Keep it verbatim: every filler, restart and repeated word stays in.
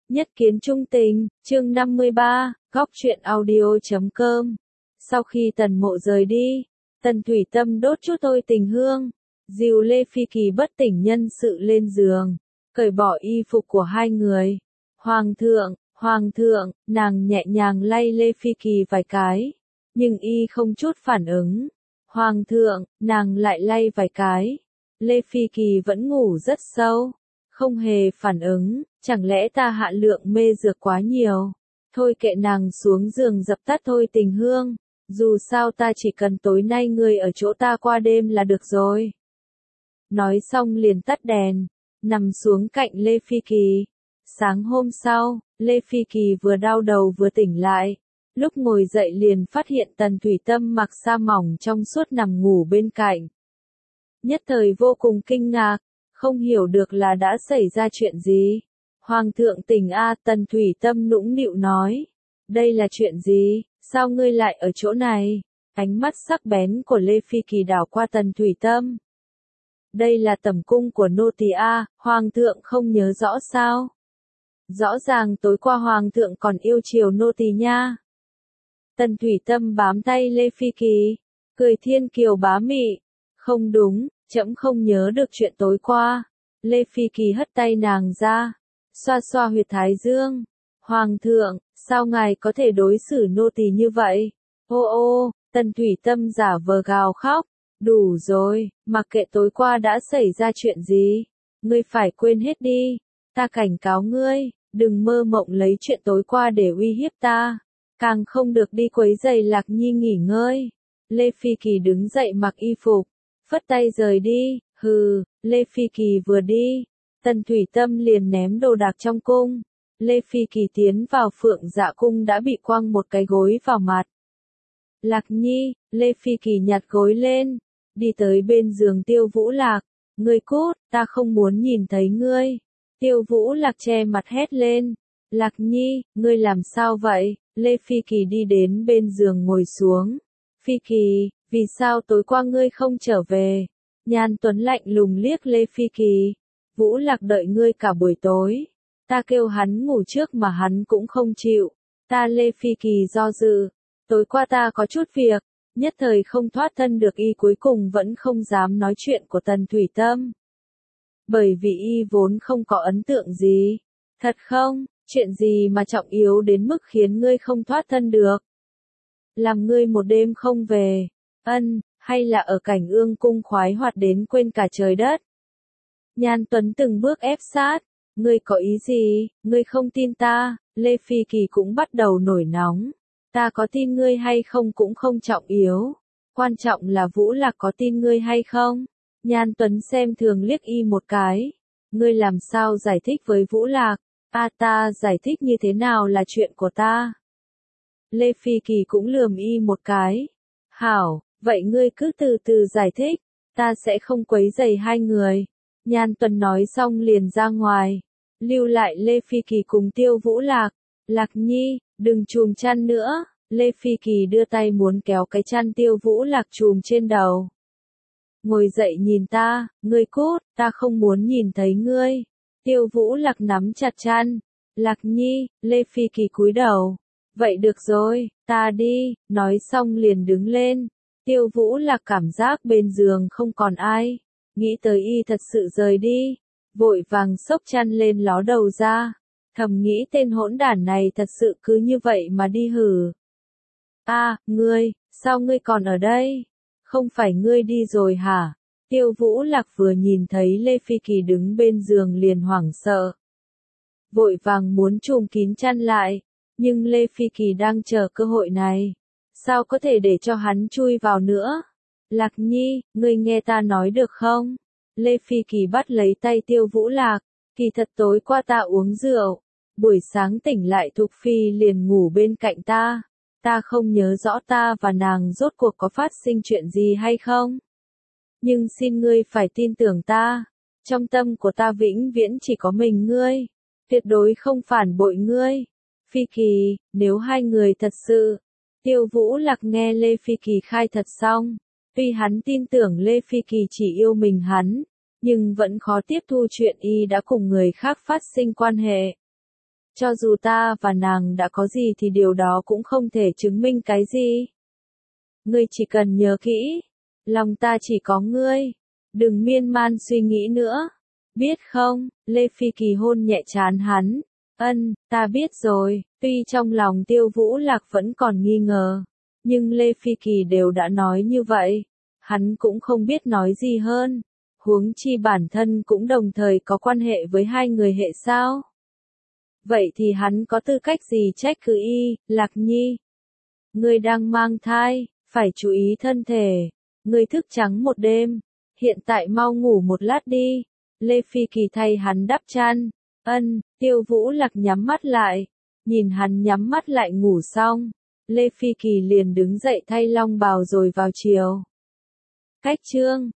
Nhất kiến trung tình, chương năm mươi ba, góc truyện audio chấm com. Sau khi Tần Mộ rời đi, Tần Thủy Tâm đốt chút thôi tình hương, dìu Lê Phi Kỳ bất tỉnh nhân sự lên giường, cởi bỏ y phục của hai người. Hoàng thượng, Hoàng thượng, nàng nhẹ nhàng lay Lê Phi Kỳ vài cái, nhưng y không chút phản ứng. Hoàng thượng, nàng lại lay vài cái. Lê Phi Kỳ vẫn ngủ rất sâu, không hề phản ứng, chẳng lẽ ta hạ lượng mê dược quá nhiều. Thôi kệ, nàng xuống giường dập tắt thôi tình hương, dù sao ta chỉ cần tối nay ngươi ở chỗ ta qua đêm là được rồi. Nói xong liền tắt đèn, nằm xuống cạnh Lê Phi Kỳ. Sáng hôm sau, Lê Phi Kỳ vừa đau đầu vừa tỉnh lại, lúc ngồi dậy liền phát hiện Tần Thủy Tâm mặc sa mỏng trong suốt nằm ngủ bên cạnh. Nhất thời vô cùng kinh ngạc, không hiểu được là đã xảy ra chuyện gì. Hoàng thượng tỉnh a, Tần Thủy Tâm nũng nịu nói. Đây là chuyện gì, sao ngươi lại ở chỗ này? Ánh mắt sắc bén của Lê Phi Kỳ đảo qua Tần Thủy Tâm. Đây là tẩm cung của nô tỳ a, Hoàng thượng không nhớ rõ sao? Rõ ràng tối qua Hoàng thượng còn yêu chiều nô tỳ nha. Tần Thủy Tâm bám tay Lê Phi Kỳ, cười thiên kiều bá mị. Không đúng, trẫm không nhớ được chuyện tối qua. Lê Phi Kỳ hất tay nàng ra, xoa xoa huyệt thái dương. Hoàng thượng, sao ngài có thể đối xử nô tỳ như vậy? Ô ô, Tần Thủy Tâm giả vờ gào khóc. Đủ rồi, mặc kệ tối qua đã xảy ra chuyện gì, ngươi phải quên hết đi. Ta cảnh cáo ngươi, đừng mơ mộng lấy chuyện tối qua để uy hiếp ta. Càng không được đi quấy rầy Lạc Nhi nghỉ ngơi. Lê Phi Kỳ đứng dậy mặc y phục, phất tay rời đi. Hừ, Lê Phi Kỳ vừa đi, Tần Thủy Tâm liền ném đồ đạc trong cung. Lê Phi Kỳ tiến vào Phượng Dạ cung đã bị quăng một cái gối vào mặt. Lạc Nhi, Lê Phi Kỳ nhặt gối lên, đi tới bên giường Tiêu Vũ Lạc. Ngươi cút, ta không muốn nhìn thấy ngươi. Tiêu Vũ Lạc che mặt hét lên. Lạc Nhi, ngươi làm sao vậy? Lê Phi Kỳ đi đến bên giường ngồi xuống. Phi Kỳ, vì sao tối qua ngươi không trở về? Nhan Tuấn lạnh lùng liếc Lê Phi Kỳ. Vũ Lạc đợi ngươi cả buổi tối. Ta kêu hắn ngủ trước mà hắn cũng không chịu. Ta Lê Phi Kỳ do dự. Tối qua ta có chút việc, nhất thời không thoát thân được, y cuối cùng vẫn không dám nói chuyện của Tần Thủy Tâm. Bởi vì y vốn không có ấn tượng gì. Thật không, chuyện gì mà trọng yếu đến mức khiến ngươi không thoát thân được? Làm ngươi một đêm không về, ân, hay là ở cảnh ương cung khoái hoạt đến quên cả trời đất? Nhan Tuấn từng bước ép sát. Ngươi có ý gì, ngươi không tin ta? Lê Phi Kỳ cũng bắt đầu nổi nóng. Ta có tin ngươi hay không cũng không trọng yếu. Quan trọng là Vũ Lạc có tin ngươi hay không? Nhan Tuấn xem thường liếc y một cái. Ngươi làm sao giải thích với Vũ Lạc? A ta giải thích như thế nào là chuyện của ta? Lê Phi Kỳ cũng lườm y một cái. Hảo, vậy ngươi cứ từ từ giải thích. Ta sẽ không quấy rầy hai người. Nhan Tuấn nói xong liền ra ngoài. Lưu lại Lê Phi Kỳ cùng Tiêu Vũ Lạc. Lạc Nhi, đừng chùm chăn nữa. Lê Phi Kỳ đưa tay muốn kéo cái chăn Tiêu Vũ Lạc chùm trên đầu. Ngồi dậy nhìn ta, ngươi cút, ta không muốn nhìn thấy ngươi. Tiêu Vũ Lạc nắm chặt chăn. Lạc Nhi, Lê Phi Kỳ cúi đầu. Vậy được rồi, ta đi, nói xong liền đứng lên. Tiêu Vũ Lạc cảm giác bên giường không còn ai. Nghĩ tới y thật sự rời đi. Vội vàng xốc chăn lên ló đầu ra. Thầm nghĩ tên hỗn đản này thật sự cứ như vậy mà đi hử. A, ngươi, sao ngươi còn ở đây? Không phải ngươi đi rồi hả? Tiêu Vũ Lạc vừa nhìn thấy Lê Phi Kỳ đứng bên giường liền hoảng sợ. Vội vàng muốn trùm kín chăn lại, nhưng Lê Phi Kỳ đang chờ cơ hội này. Sao có thể để cho hắn chui vào nữa? Lạc Nhi, ngươi nghe ta nói được không? Lê Phi Kỳ bắt lấy tay Tiêu Vũ Lạc. Kỳ thật tối qua ta uống rượu. Buổi sáng tỉnh lại Thục Phi liền ngủ bên cạnh ta. Ta không nhớ rõ ta và nàng rốt cuộc có phát sinh chuyện gì hay không. Nhưng xin ngươi phải tin tưởng ta. Trong tâm của ta vĩnh viễn chỉ có mình ngươi. Tuyệt đối không phản bội ngươi. Phi Kỳ, nếu hai người thật sự. Tiêu Vũ Lạc nghe Lê Phi Kỳ khai thật xong. Tuy hắn tin tưởng Lê Phi Kỳ chỉ yêu mình hắn, nhưng vẫn khó tiếp thu chuyện y đã cùng người khác phát sinh quan hệ. Cho dù ta và nàng đã có gì thì điều đó cũng không thể chứng minh cái gì. Ngươi chỉ cần nhớ kỹ, lòng ta chỉ có ngươi, đừng miên man suy nghĩ nữa. Biết không? Lê Phi Kỳ hôn nhẹ trán hắn. Ân, ta biết rồi. Tuy trong lòng Tiêu Vũ Lạc vẫn còn nghi ngờ, nhưng Lê Phi Kỳ đều đã nói như vậy, hắn cũng không biết nói gì hơn. Huống chi bản thân cũng đồng thời có quan hệ với hai người hệ sao? Vậy thì hắn có tư cách gì trách cứ y, Lạc Nhi? Ngươi đang mang thai, phải chú ý thân thể. Ngươi thức trắng một đêm, hiện tại mau ngủ một lát đi. Lê Phi Kỳ thay hắn đắp chăn. Ân, Tiêu Vũ Lạc nhắm mắt lại, nhìn hắn nhắm mắt lại ngủ xong, Lê Phi Kỳ liền đứng dậy thay long bào rồi vào chiều. Cách chương